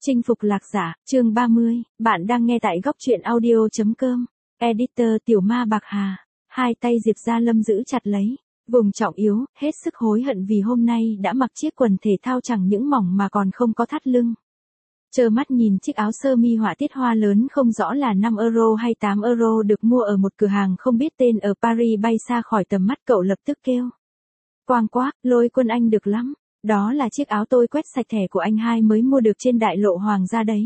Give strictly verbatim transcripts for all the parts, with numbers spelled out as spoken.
Chinh phục lạc giả, chương ba mươi, bạn đang nghe tại góc truyện audio.com. Editor Tiểu Ma Bạc Hà. Hai tay Diệp Gia Lâm giữ chặt lấy, vùng trọng yếu, hết sức hối hận vì hôm nay đã mặc chiếc quần thể thao chẳng những mỏng mà còn không có thắt lưng. Trơ mắt nhìn chiếc áo sơ mi họa tiết hoa lớn không rõ là năm euro hay tám euro được mua ở một cửa hàng không biết tên ở Paris bay xa khỏi tầm mắt, cậu lập tức kêu. Quang quá, Lôi Quân anh được lắm. Đó là chiếc áo tôi quét sạch thẻ của anh hai mới mua được trên đại lộ Hoàng gia đấy.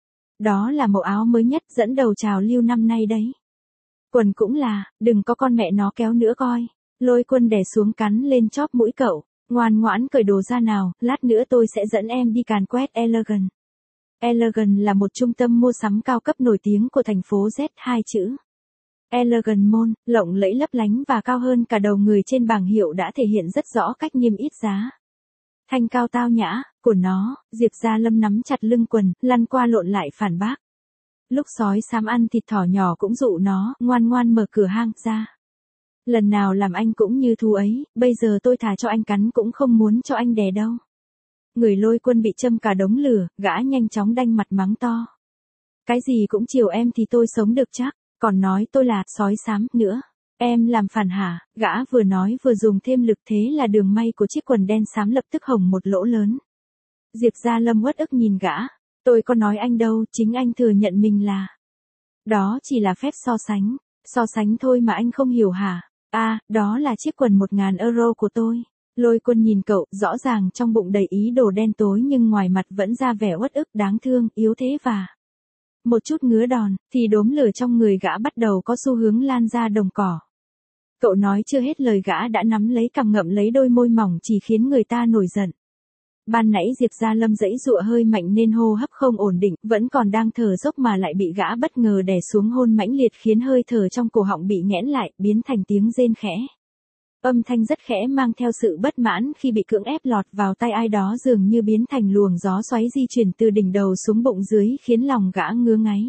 Đó là mẫu áo mới nhất dẫn đầu trào lưu năm nay đấy. Quần cũng là, đừng có con mẹ nó kéo nữa coi. Lôi Quân đè xuống cắn lên chóp mũi cậu, ngoan ngoãn cởi đồ ra nào, lát nữa tôi sẽ dẫn em đi càn quét Elegant. Elegant là một trung tâm mua sắm cao cấp nổi tiếng của thành phố Z, hai chữ. Elegant Mall, lộng lẫy lấp lánh và cao hơn cả đầu người trên bảng hiệu đã thể hiện rất rõ cách niêm yết giá. Thanh cao tao nhã của nó, Diệp Gia Lâm nắm chặt lưng quần, lăn qua lộn lại phản bác. Lúc sói xám ăn thịt thỏ nhỏ cũng dụ nó, ngoan ngoan mở cửa hang ra. Lần nào làm anh cũng như thú ấy, bây giờ tôi thà cho anh cắn cũng không muốn cho anh đè đâu. Người Lôi Quân bị châm cả đống lửa, gã nhanh chóng đanh mặt mắng to. Cái gì cũng chiều em thì tôi sống được chắc, còn nói tôi là sói xám nữa. Em làm phản hả? Gã vừa nói vừa dùng thêm lực, thế là đường may của chiếc quần đen xám lập tức hồng một lỗ lớn. Diệp Gia Lâm uất ức nhìn gã. Tôi có nói anh đâu, chính anh thừa nhận mình là. Đó chỉ là phép so sánh. So sánh thôi mà anh không hiểu hả? À, đó là chiếc quần một ngàn euro của tôi. Lôi Quân nhìn cậu, rõ ràng trong bụng đầy ý đồ đen tối nhưng ngoài mặt vẫn ra vẻ uất ức, đáng thương, yếu thế và một chút ngứa đòn, thì đốm lửa trong người gã bắt đầu có xu hướng lan ra đồng cỏ. Cậu nói chưa hết lời gã đã nắm lấy cằm ngậm lấy đôi môi mỏng chỉ khiến người ta nổi giận. Ban nãy Diệp Gia Lâm giãy giụa hơi mạnh nên hô hấp không ổn định, vẫn còn đang thở dốc mà lại bị gã bất ngờ đè xuống hôn mãnh liệt khiến hơi thở trong cổ họng bị nghẽn lại, biến thành tiếng rên khẽ. Âm thanh rất khẽ mang theo sự bất mãn khi bị cưỡng ép lọt vào tai ai đó, dường như biến thành luồng gió xoáy di chuyển từ đỉnh đầu xuống bụng dưới khiến lòng gã ngứa ngáy.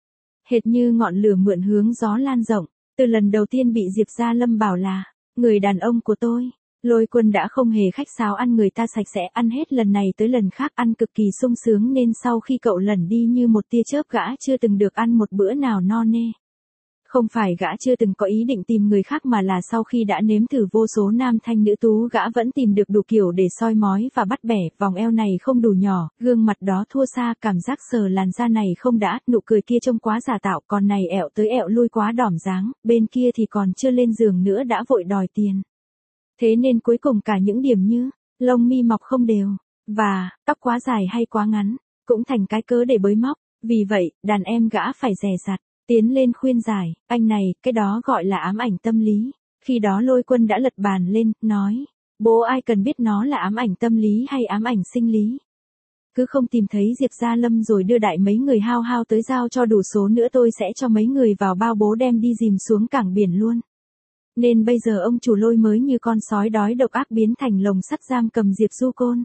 Hệt như ngọn lửa mượn hướng gió lan rộng. Từ lần đầu tiên bị Diệp Gia Lâm bảo là người đàn ông của tôi, Lôi Quân đã không hề khách sáo ăn người ta sạch sẽ, ăn hết lần này tới lần khác, ăn cực kỳ sung sướng nên sau khi cậu lẩn đi như một tia chớp gã chưa từng được ăn một bữa nào no nê. Không phải gã chưa từng có ý định tìm người khác mà là sau khi đã nếm thử vô số nam thanh nữ tú gã vẫn tìm được đủ kiểu để soi mói và bắt bẻ, vòng eo này không đủ nhỏ, gương mặt đó thua xa, cảm giác sờ làn da này không đã, nụ cười kia trông quá giả tạo, còn này ẹo tới ẹo lui quá đỏm dáng, bên kia thì còn chưa lên giường nữa đã vội đòi tiền. Thế nên cuối cùng cả những điểm như lông mi mọc không đều, và tóc quá dài hay quá ngắn, cũng thành cái cớ để bới móc, vì vậy, đàn em gã phải dè dặt. Tiến lên khuyên giải, anh này, cái đó gọi là ám ảnh tâm lý. Khi đó Lôi Quân đã lật bàn lên, nói, bố ai cần biết nó là ám ảnh tâm lý hay ám ảnh sinh lý. Cứ không tìm thấy Diệp Gia Lâm rồi đưa đại mấy người hao hao tới giao cho đủ số nữa tôi sẽ cho mấy người vào bao bố đem đi dìm xuống cảng biển luôn. Nên bây giờ ông chủ Lôi mới như con sói đói độc ác biến thành lồng sắt giam cầm Diệp Du Côn.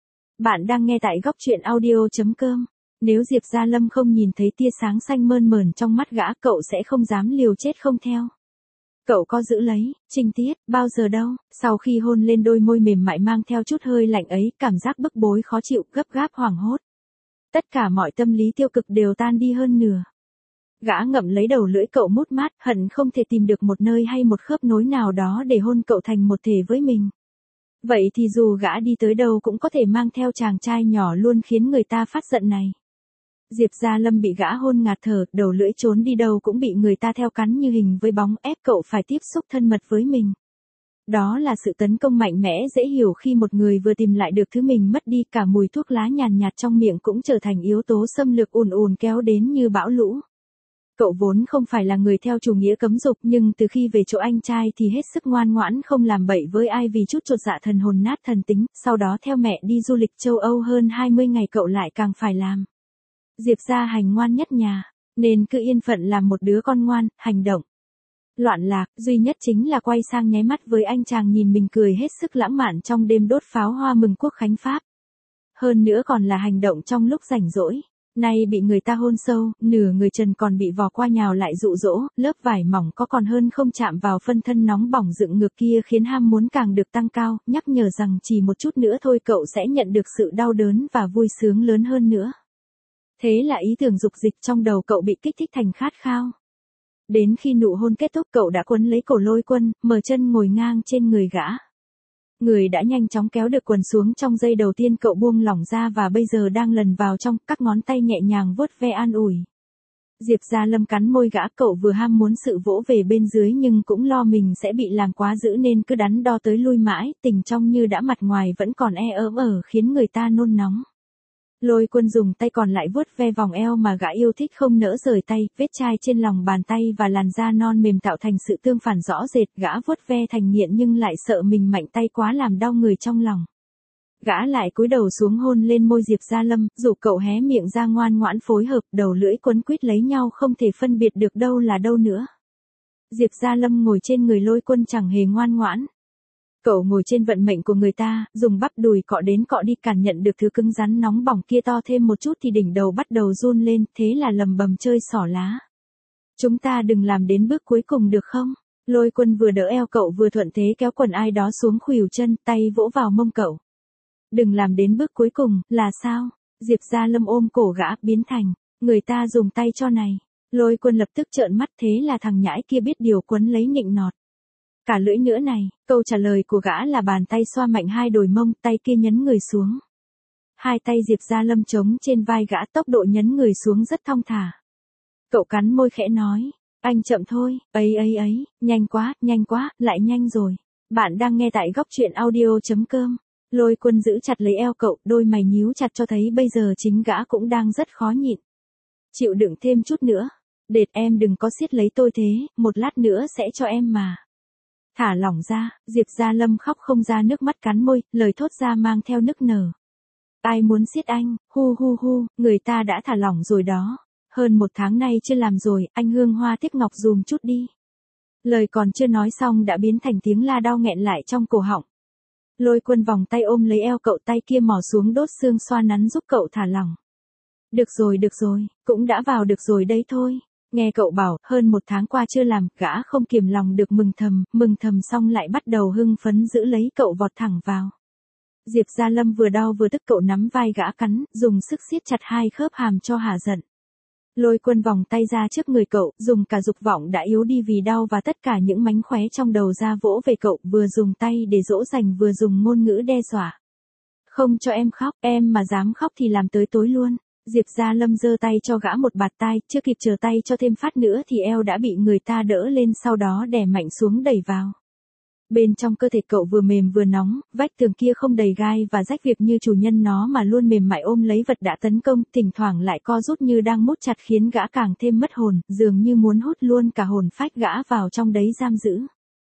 Bạn đang nghe tại góc truyện audio.com. Nếu Diệp Gia Lâm không nhìn thấy tia sáng xanh mơn mởn trong mắt gã, cậu sẽ không dám liều chết không theo. Cậu có giữ lấy, trinh tiết, bao giờ đâu, sau khi hôn lên đôi môi mềm mại mang theo chút hơi lạnh ấy, cảm giác bức bối khó chịu, gấp gáp hoảng hốt. Tất cả mọi tâm lý tiêu cực đều tan đi hơn nửa. Gã ngậm lấy đầu lưỡi cậu mút mát, hận không thể tìm được một nơi hay một khớp nối nào đó để hôn cậu thành một thể với mình. Vậy thì dù gã đi tới đâu cũng có thể mang theo chàng trai nhỏ luôn khiến người ta phát giận này. Diệp Gia Lâm bị gã hôn ngạt thở, đầu lưỡi trốn đi đâu cũng bị người ta theo cắn như hình với bóng, ép cậu phải tiếp xúc thân mật với mình. Đó là sự tấn công mạnh mẽ dễ hiểu khi một người vừa tìm lại được thứ mình mất đi, cả mùi thuốc lá nhàn nhạt trong miệng cũng trở thành yếu tố xâm lược ùn ùn kéo đến như bão lũ. Cậu vốn không phải là người theo chủ nghĩa cấm dục nhưng từ khi về chỗ anh trai thì hết sức ngoan ngoãn không làm bậy với ai vì chút chột dạ thần hồn nát thần tính, sau đó theo mẹ đi du lịch châu Âu hơn hai mươi ngày cậu lại càng phải làm. Diệp gia hành ngoan nhất nhà, nên cứ yên phận làm một đứa con ngoan, hành động loạn lạc, duy nhất chính là quay sang nháy mắt với anh chàng nhìn mình cười hết sức lãng mạn trong đêm đốt pháo hoa mừng quốc khánh Pháp. Hơn nữa còn là hành động trong lúc rảnh rỗi. Nay bị người ta hôn sâu, nửa người trần còn bị vò qua nhào lại dụ dỗ, lớp vải mỏng có còn hơn không chạm vào phân thân nóng bỏng dựng ngược kia khiến ham muốn càng được tăng cao, nhắc nhở rằng chỉ một chút nữa thôi cậu sẽ nhận được sự đau đớn và vui sướng lớn hơn nữa. Thế là ý tưởng dục dịch trong đầu cậu bị kích thích thành khát khao. Đến khi nụ hôn kết thúc cậu đã quấn lấy cổ Lôi Quân, mở chân ngồi ngang trên người gã. Người đã nhanh chóng kéo được quần xuống trong giây đầu tiên cậu buông lỏng ra và bây giờ đang lần vào trong, các ngón tay nhẹ nhàng vuốt ve an ủi. Diệp Gia Lâm cắn môi gã, cậu vừa ham muốn sự vỗ về bên dưới nhưng cũng lo mình sẽ bị làm quá dữ nên cứ đắn đo tới lui mãi, tình trong như đã mặt ngoài vẫn còn e ớm ở khiến người ta nôn nóng. Lôi Quân dùng tay còn lại vuốt ve vòng eo mà gã yêu thích không nỡ rời tay, vết chai trên lòng bàn tay và làn da non mềm tạo thành sự tương phản rõ rệt, gã vuốt ve thành nghiện nhưng lại sợ mình mạnh tay quá làm đau người trong lòng. Gã lại cúi đầu xuống hôn lên môi Diệp Gia Lâm, dù cậu hé miệng ra ngoan ngoãn phối hợp, đầu lưỡi quấn quýt lấy nhau không thể phân biệt được đâu là đâu nữa. Diệp Gia Lâm ngồi trên người Lôi Quân chẳng hề ngoan ngoãn. Cậu ngồi trên vận mệnh của người ta, dùng bắp đùi cọ đến cọ đi, cảm nhận được thứ cứng rắn nóng bỏng kia to thêm một chút thì đỉnh đầu bắt đầu run lên, thế là lầm bầm chơi xỏ lá. Chúng ta đừng làm đến bước cuối cùng được không? Lôi Quân vừa đỡ eo cậu vừa thuận thế kéo quần ai đó xuống khuỷu chân, tay vỗ vào mông cậu. Đừng làm đến bước cuối cùng, là sao? Diệp Gia Lâm ôm cổ gã, biến thành, người ta dùng tay cho này. Lôi Quân lập tức trợn mắt, thế là thằng nhãi kia biết điều, quấn lấy nịnh nọt. Cả lưỡi nữa này, câu trả lời của gã là bàn tay xoa mạnh hai đồi mông, tay kia nhấn người xuống. Hai tay Diệp Gia Lâm chống trên vai gã, tốc độ nhấn người xuống rất thong thả. Cậu cắn môi khẽ nói, anh chậm thôi, ấy ấy ấy, nhanh quá, nhanh quá, lại nhanh rồi. Bạn đang nghe tại góc truyện audio chấm com. Lôi Quân giữ chặt lấy eo cậu, đôi mày nhíu chặt cho thấy bây giờ chính gã cũng đang rất khó nhịn. Chịu đựng thêm chút nữa. Đệt, em đừng có siết lấy tôi thế, một lát nữa sẽ cho em mà. Thả lỏng ra, Diệp Gia Lâm khóc không ra nước mắt, cắn môi, lời thốt ra mang theo nức nở. Ai muốn siết anh, hu hu hu, người ta đã thả lỏng rồi đó. Hơn một tháng nay chưa làm rồi, anh Hương Hoa Tiếc Ngọc dùm chút đi. Lời còn chưa nói xong đã biến thành tiếng la đau nghẹn lại trong cổ họng. Lôi Quân vòng tay ôm lấy eo cậu, tay kia mò xuống đốt xương xoa nắn giúp cậu thả lỏng. Được rồi được rồi, cũng đã vào được rồi đấy thôi. Nghe cậu bảo, hơn một tháng qua chưa làm, gã không kiềm lòng được mừng thầm, mừng thầm xong lại bắt đầu hưng phấn giữ lấy cậu vọt thẳng vào. Diệp Gia Lâm vừa đau vừa tức, cậu nắm vai gã cắn, dùng sức siết chặt hai khớp hàm cho hả giận. Lôi Quân vòng tay ra trước người cậu, dùng cả dục vọng đã yếu đi vì đau và tất cả những mánh khóe trong đầu ra vỗ về cậu, vừa dùng tay để dỗ dành vừa dùng ngôn ngữ đe dọa. Không cho em khóc, em mà dám khóc thì làm tới tối luôn. Diệp Gia Lâm giơ tay cho gã một bạt tai, chưa kịp chờ tay cho thêm phát nữa thì eo đã bị người ta đỡ lên, sau đó đè mạnh xuống đẩy vào. Bên trong cơ thể cậu vừa mềm vừa nóng, vách tường kia không đầy gai và rách việc như chủ nhân nó mà luôn mềm mại ôm lấy vật đã tấn công, thỉnh thoảng lại co rút như đang mút chặt khiến gã càng thêm mất hồn, dường như muốn hút luôn cả hồn phách gã vào trong đấy giam giữ.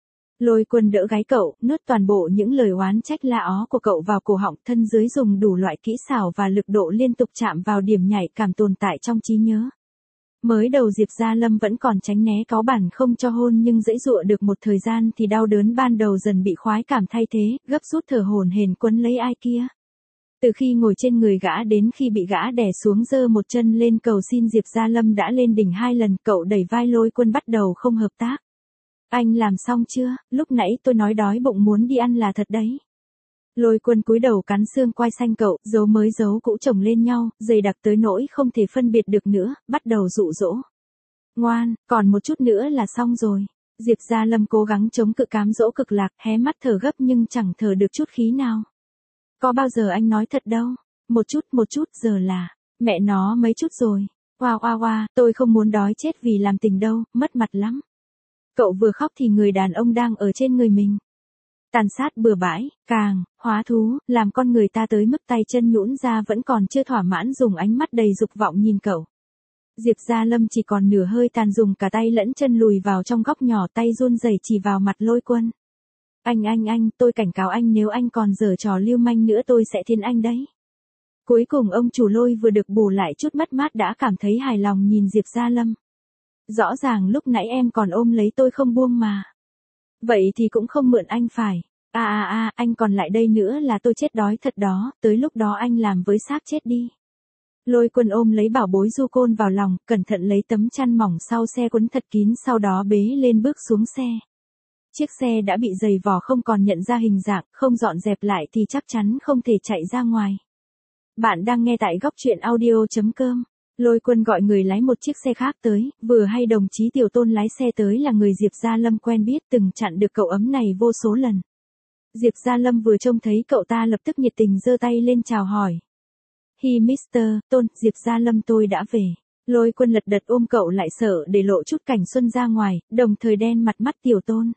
Lôi Quân đỡ gáy cậu, nuốt toàn bộ những lời oán trách la ó của cậu vào cổ họng, thân dưới dùng đủ loại kỹ xảo và lực độ liên tục chạm vào điểm nhạy cảm tồn tại trong trí nhớ. Mới đầu Diệp Gia Lâm vẫn còn tránh né cáu bản không cho hôn nhưng giãy giụa được một thời gian thì đau đớn ban đầu dần bị khoái cảm thay thế, gấp rút thở hổn hển quấn lấy ai kia. Từ khi ngồi trên người gã đến khi bị gã đè xuống giơ một chân lên cầu xin Diệp Gia Lâm đã lên đỉnh hai lần, cậu đẩy vai Lôi Quân bắt đầu không hợp tác. Anh làm xong chưa, lúc nãy tôi nói đói bụng muốn đi ăn là thật đấy. Lôi Quân cúi đầu cắn xương quai xanh cậu, dấu mới dấu cũ chồng lên nhau, dày đặc tới nỗi không thể phân biệt được nữa, bắt đầu dụ dỗ. Ngoan, còn một chút nữa là xong rồi. Diệp Gia Lâm cố gắng chống cự cám dỗ cực lạc, hé mắt thở gấp nhưng chẳng thở được chút khí nào. Có bao giờ anh nói thật đâu, một chút một chút giờ là, mẹ nó mấy chút rồi. Oa oa oa, tôi không muốn đói chết vì làm tình đâu, mất mặt lắm. Cậu vừa khóc thì người đàn ông đang ở trên người mình. Tàn sát bừa bãi, càng, hóa thú, làm con người ta tới mức tay chân nhũn ra vẫn còn chưa thỏa mãn dùng ánh mắt đầy dục vọng nhìn cậu. Diệp Gia Lâm chỉ còn nửa hơi tàn dùng cả tay lẫn chân lùi vào trong góc nhỏ, tay run rẩy chỉ vào mặt Lôi Quân. Anh anh anh, tôi cảnh cáo anh nếu anh còn giở trò lưu manh nữa tôi sẽ thiên anh đấy. Cuối cùng ông chủ Lôi vừa được bù lại chút mất mát đã cảm thấy hài lòng nhìn Diệp Gia Lâm. Rõ ràng lúc nãy em còn ôm lấy tôi không buông mà. Vậy thì cũng không mượn anh phải. À à à, anh còn lại đây nữa là tôi chết đói thật đó, tới lúc đó anh làm với xác chết đi. Lôi Quân ôm lấy bảo bối du côn vào lòng, cẩn thận lấy tấm chăn mỏng sau xe quấn thật kín, sau đó bế lên bước xuống xe. Chiếc xe đã bị dày vò không còn nhận ra hình dạng, không dọn dẹp lại thì chắc chắn không thể chạy ra ngoài. Bạn đang nghe tại góc truyện audio chấm com. Lôi Quân gọi người lái một chiếc xe khác tới, vừa hay đồng chí Tiểu Tôn lái xe tới là người Diệp Gia Lâm quen biết từng chặn được cậu ấm này vô số lần. Diệp Gia Lâm vừa trông thấy cậu ta lập tức nhiệt tình giơ tay lên chào hỏi. Hi mister Tôn, Diệp Gia Lâm tôi đã về. Lôi Quân lật đật ôm cậu lại sợ để lộ chút cảnh xuân ra ngoài, đồng thời đen mặt mắt Tiểu Tôn.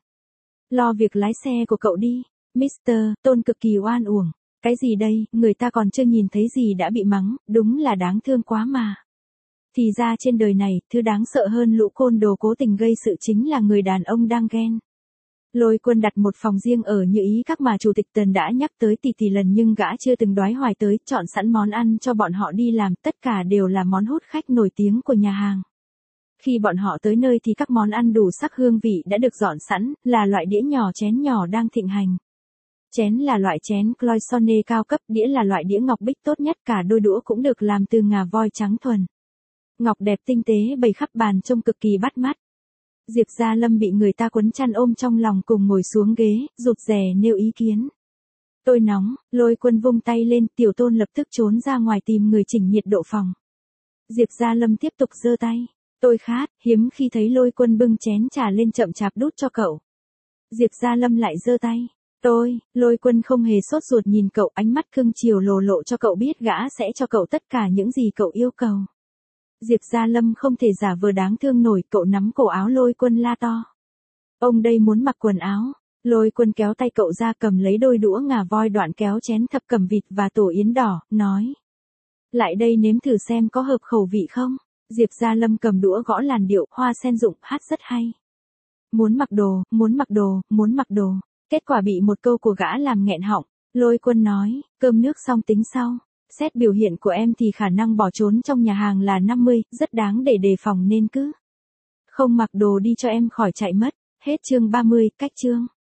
Lo việc lái xe của cậu đi. mister Tôn cực kỳ oan uổng. Cái gì đây, người ta còn chưa nhìn thấy gì đã bị mắng, đúng là đáng thương quá mà. Thì ra trên đời này, thứ đáng sợ hơn lũ côn đồ cố tình gây sự chính là người đàn ông đang ghen. Lôi Quân đặt một phòng riêng ở Như Ý Các mà Chủ tịch Tần đã nhắc tới tỷ tỷ lần nhưng gã chưa từng đoái hoài tới, chọn sẵn món ăn cho bọn họ đi làm, tất cả đều là món hút khách nổi tiếng của nhà hàng. Khi bọn họ tới nơi thì các món ăn đủ sắc hương vị đã được dọn sẵn, là loại đĩa nhỏ chén nhỏ đang thịnh hành. Chén là loại chén Cloisonne cao cấp, đĩa là loại đĩa ngọc bích tốt nhất, cả đôi đũa cũng được làm từ ngà voi trắng thuần. Ngọc đẹp tinh tế bày khắp bàn trông cực kỳ bắt mắt. Diệp Gia Lâm bị người ta quấn chăn ôm trong lòng cùng ngồi xuống ghế, rụt rè nêu ý kiến. Tôi nóng, Lôi Quân vung tay lên, Tiểu Tôn lập tức trốn ra ngoài tìm người chỉnh nhiệt độ phòng. Diệp Gia Lâm tiếp tục giơ tay. Tôi khát, hiếm khi thấy Lôi Quân bưng chén trà lên chậm chạp đút cho cậu. Diệp Gia Lâm lại giơ tay. Tôi, Lôi Quân không hề sốt ruột nhìn cậu, ánh mắt cưng chiều lồ lộ cho cậu biết gã sẽ cho cậu tất cả những gì cậu yêu cầu. Diệp Gia Lâm không thể giả vờ đáng thương nổi, cậu nắm cổ áo Lôi Quân la to. Ông đây muốn mặc quần áo. Lôi Quân kéo tay cậu ra cầm lấy đôi đũa ngà voi đoạn kéo chén thập cẩm vịt và tổ yến đỏ, nói. Lại đây nếm thử xem có hợp khẩu vị không. Diệp Gia Lâm cầm đũa gõ làn điệu, hoa sen rụng, hát rất hay. Muốn mặc đồ, muốn mặc đồ, muốn mặc đồ. Kết quả bị một câu của gã làm nghẹn họng. Lôi Quân nói, cơm nước xong tính sau. Xét biểu hiện của em thì khả năng bỏ trốn trong nhà hàng là năm mươi, rất đáng để đề phòng nên cứ. Không mặc đồ đi cho em khỏi chạy mất. Hết chương ba mươi, cách chương.